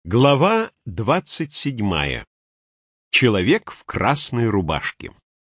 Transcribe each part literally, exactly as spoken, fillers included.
Глава двадцать седьмая. Человек в красной рубашке.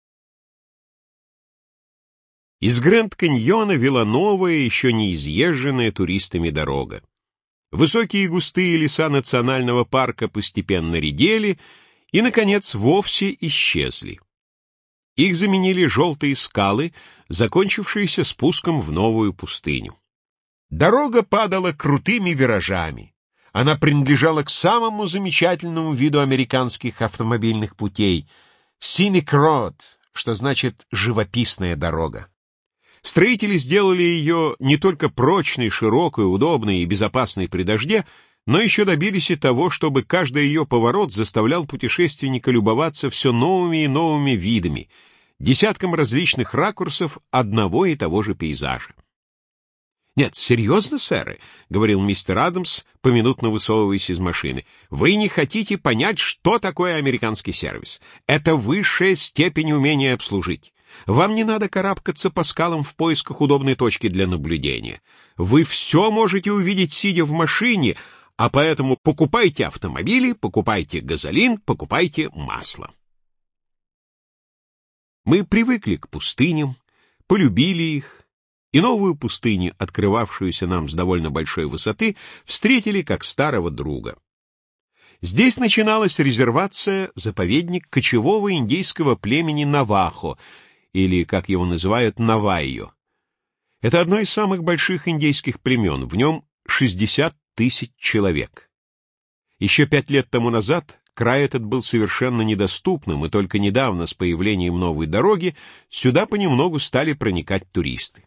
Из Грэнд-каньона вела новая, еще не изъезженная туристами дорога. Высокие и густые леса национального парка постепенно редели и, наконец, вовсе исчезли. Их заменили желтые скалы, закончившиеся спуском в новую пустыню. Дорога падала крутыми виражами. Она принадлежала к самому замечательному виду американских автомобильных путей — Scenic Road, что значит «живописная дорога». Строители сделали ее не только прочной, широкой, удобной и безопасной при дожде, но еще добились и того, чтобы каждый ее поворот заставлял путешественника любоваться все новыми и новыми видами, десятком различных ракурсов одного и того же пейзажа. «Нет, серьезно, сэры», — говорил мистер Адамс, поминутно высовываясь из машины, — «вы не хотите понять, что такое американский сервис. Это высшая степень умения обслужить. Вам не надо карабкаться по скалам в поисках удобной точки для наблюдения. Вы все можете увидеть, сидя в машине, а поэтому покупайте автомобили, покупайте газолин, покупайте масло». Мы привыкли к пустыням, полюбили их, и новую пустыню, открывавшуюся нам с довольно большой высоты, встретили как старого друга. Здесь начиналась резервация, заповедник кочевого индейского племени Навахо, или, как его называют, Навайо. Это одно из самых больших индейских племен, в нем шестьдесят тысяч человек. Еще пять лет тому назад край этот был совершенно недоступным, и только недавно, с появлением новой дороги, сюда понемногу стали проникать туристы.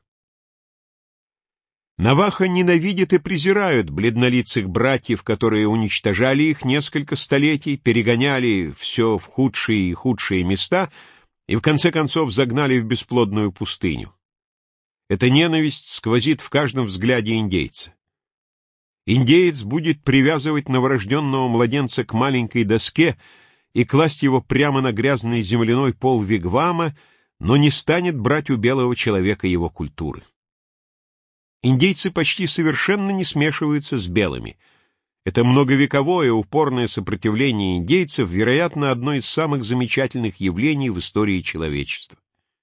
Навахо ненавидят и презирают бледнолицых братьев, которые уничтожали их несколько столетий, перегоняли все в худшие и худшие места и в конце концов загнали в бесплодную пустыню. Эта ненависть сквозит в каждом взгляде индейца. Индеец будет привязывать новорожденного младенца к маленькой доске и класть его прямо на грязный земляной пол вигвама, но не станет брать у белого человека его культуры. Индейцы почти совершенно не смешиваются с белыми. Это многовековое упорное сопротивление индейцев, вероятно, одно из самых замечательных явлений в истории человечества.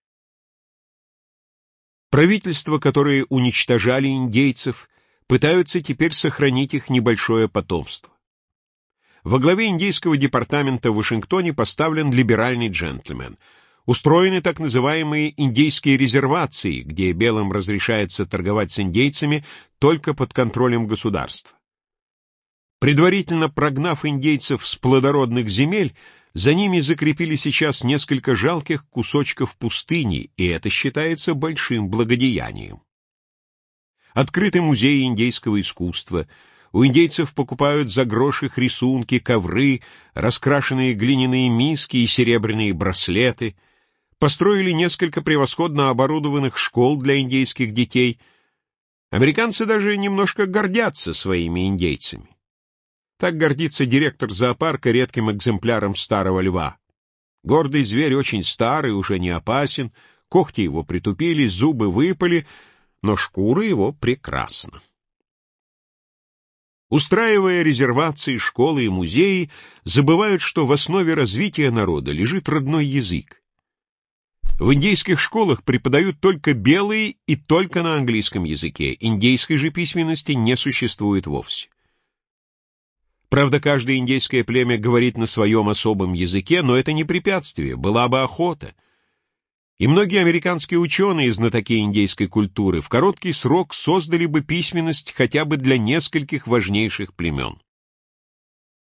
Правительства, которые уничтожали индейцев, пытаются теперь сохранить их небольшое потомство. Во главе индейского департамента в Вашингтоне поставлен либеральный джентльмен. Устроены так называемые индейские резервации, где белым разрешается торговать с индейцами только под контролем государства. Предварительно прогнав индейцев с плодородных земель, за ними закрепили сейчас несколько жалких кусочков пустыни, и это считается большим благодеянием. Открыты музеи индейского искусства. У индейцев покупают за грош их рисунки, ковры, раскрашенные глиняные миски и серебряные браслеты. Построили несколько превосходно оборудованных школ для индейских детей. Американцы даже немножко гордятся своими индейцами. Так гордится директор зоопарка редким экземпляром старого льва. Гордый зверь очень старый, уже не опасен, когти его притупились, зубы выпали, но шкура его прекрасна. Устраивая резервации, школы и музеи, забывают, что в основе развития народа лежит родной язык. В индейских школах преподают только белые и только на английском языке, индейской же письменности не существует вовсе. Правда, каждое индейское племя говорит на своем особом языке, но это не препятствие, была бы охота. И многие американские ученые, знатоки индейской культуры, в короткий срок создали бы письменность хотя бы для нескольких важнейших племен.